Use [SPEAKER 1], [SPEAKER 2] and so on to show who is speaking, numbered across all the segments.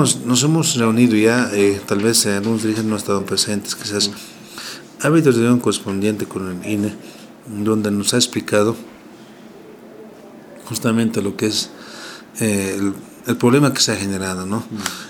[SPEAKER 1] nos hemos reunido ya, tal vez algunos dirigentes no estaban presentes, quizás. Ha habido reunión correspondiente con el INE, donde nos ha explicado justamente lo que es el problema que se ha generado, ¿no?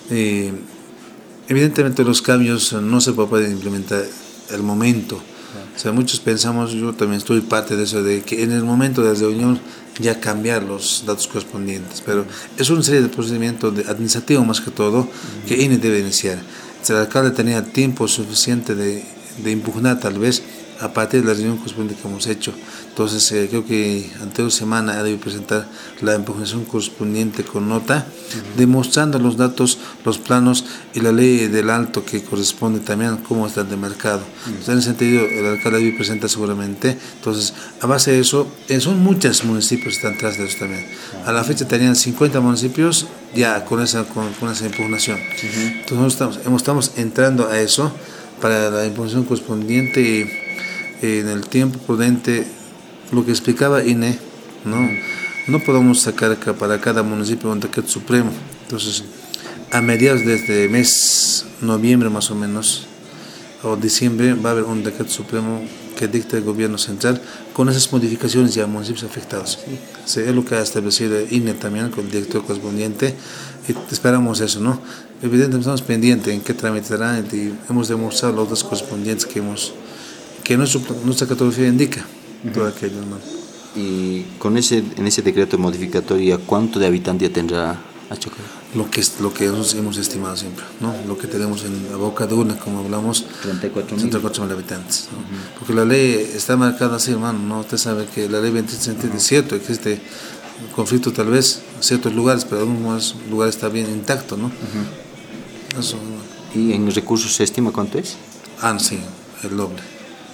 [SPEAKER 1] Evidentemente los cambios no se pueden implementar al momento. O sea, muchos pensamos, yo también estoy parte de eso, de que en el momento de la reunión ya cambiar los datos correspondientes, pero es una serie de procedimientos administrativos más que todo que INE debe iniciar. Si el alcalde tenía tiempo suficiente de impugnar tal vez a partir de la reunión correspondiente que hemos hecho. Entonces creo que anterior semana ha debido presentar la impugnación correspondiente con nota, demostrando los datos, los planos y la ley del alto que corresponde también cómo está de mercado. Entonces, en ese sentido el alcalde debe presentar seguramente. Entonces a base de eso, son muchos municipios que están tras de eso también. A la fecha tenían 50 municipios ya con esa impugnación. Entonces estamos entrando a eso para la impugnación correspondiente en el tiempo prudente. Lo que explicaba INE, no podemos sacar para cada municipio un decreto supremo. Entonces, a mediados de este mes, noviembre más o menos, o diciembre, va a haber un decreto supremo que dicta el gobierno central con esas modificaciones ya a municipios afectados. Sí, es lo que ha establecido INE también con el director correspondiente, y esperamos eso, ¿no? Evidentemente estamos pendientes en qué tramitará, y hemos demostrado los datos correspondientes que nuestra cartografía indica. Todo aquello, ¿no?
[SPEAKER 2] Y en ese decreto modificatorio, ¿cuánto de habitantes ya tendrá Achocalla?
[SPEAKER 1] Lo que nosotros hemos estimado siempre, ¿no? Lo que tenemos en la boca de urna, como hablamos, 34.000 habitantes, ¿no? Porque la ley está marcada así, hermano, ¿no? Usted sabe que la ley 23 es cierto, existe conflicto tal vez en ciertos lugares, pero en algunos lugares está bien intacto, ¿no? Eso, ¿no?
[SPEAKER 2] ¿Y en recursos se estima cuánto es?
[SPEAKER 1] Sí, el doble.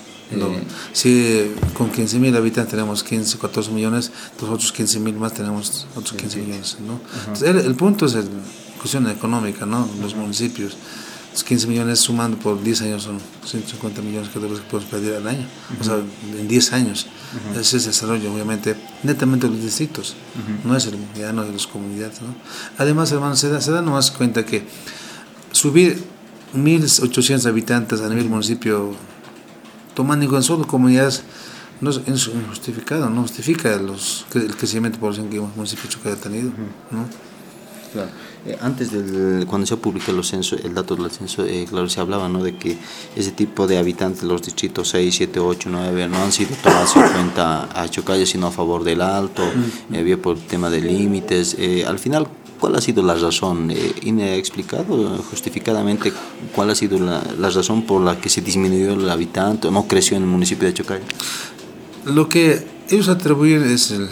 [SPEAKER 1] Si con 15.000 habitantes tenemos 14 millones, los otros 15.000 más tenemos otros 15 millones, ¿no? Entonces, el punto es la cuestión económica, ¿no? Los municipios, los 15 millones sumando por 10 años son 150 millones que podemos pedir al año, o sea, en 10 años. Ese es el desarrollo, obviamente, netamente de los distritos, no es ya no de las comunidades, ¿no? Además, hermano, se da nomás cuenta que subir 1.800 habitantes a nivel municipio, tomando en solo comunidades, no es injustificado, no justifica el crecimiento de población que el municipio de Chocalla ha tenido, ¿no?
[SPEAKER 2] Claro. Antes cuando se publicó el dato del censo, claro, se hablaba, ¿no?, de que ese tipo de habitantes, los distritos 6, 7, 8, 9, no han sido tomados en cuenta a Chocalla, sino a favor del alto, había por el tema de límites. Al final, ¿cuál ha sido la razón? ¿INE ha explicado justificadamente cuál ha sido la razón por la que se disminuyó el habitante o no creció en el municipio de Chocalla?
[SPEAKER 1] Lo que ellos atribuyen es el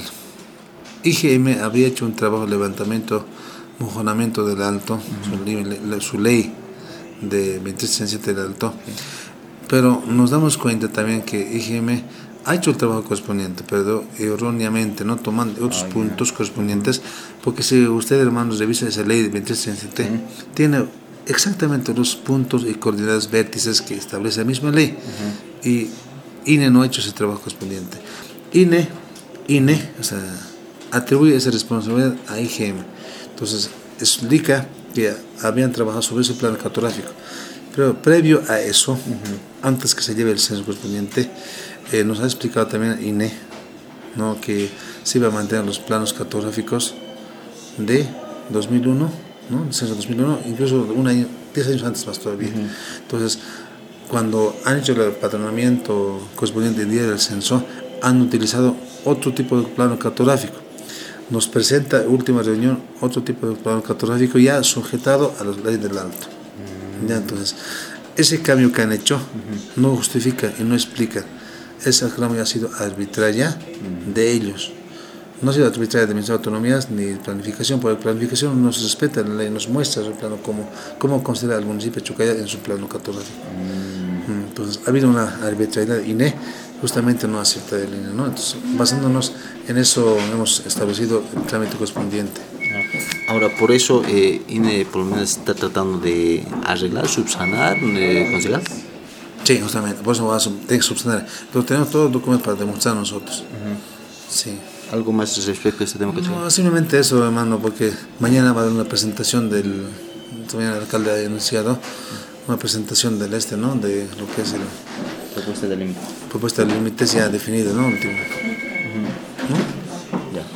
[SPEAKER 1] IGM habría hecho un trabajo de levantamiento, mojonamiento del alto, su ley de 2367 del alto, pero nos damos cuenta también que IGM ha hecho el trabajo correspondiente, pero erróneamente, no tomando otros puntos correspondientes, porque si usted, hermanos, revisa esa ley de 2367, tiene exactamente los puntos y coordenadas vértices que establece la misma ley, y INE no ha hecho ese trabajo correspondiente. INE, o sea, atribuye esa responsabilidad a IGM. Entonces, explica que habían trabajado sobre ese plano cartográfico. Pero previo a eso, antes que se lleve el censo correspondiente, nos ha explicado también INE, ¿no?, que se iba a mantener los planos cartográficos de 2001, ¿no?, el censo 2001, incluso 10 años antes más todavía. Entonces, cuando han hecho el patronamiento correspondiente el día del censo, han utilizado otro tipo de plano cartográfico. Nos presenta, última reunión, otro tipo de plano cartográfico ya sujetado a la ley del alto. Ya, entonces, ese cambio que han hecho no justifica y no explica. Esa cambio ha sido arbitraria de ellos. No ha sido arbitraria de Ministerio de Autonomías ni planificación, porque la planificación nos respeta, la ley nos muestra el plano cómo considera el municipio de Chocalla en su plano cartográfico. Entonces, ha habido una arbitrariedad. INE justamente no acepta el INE, ¿no? Entonces, basándonos en eso, hemos establecido el trámite correspondiente.
[SPEAKER 2] Ahora, por eso, INE por lo menos está tratando de arreglar, subsanar, conciliar.
[SPEAKER 1] Sí, justamente, por eso tiene que subsanar. Pero tenemos todos los documentos para demostrar nosotros. Sí.
[SPEAKER 2] ¿Algo más respecto a este tema?
[SPEAKER 1] No, simplemente eso, hermano, porque mañana va a haber una presentación del también el alcalde ha anunciado una presentación del ¿no? De lo que es el
[SPEAKER 2] Propuesta de límite.
[SPEAKER 1] propuesta de límites ya definida, ¿no? Último. ¿No?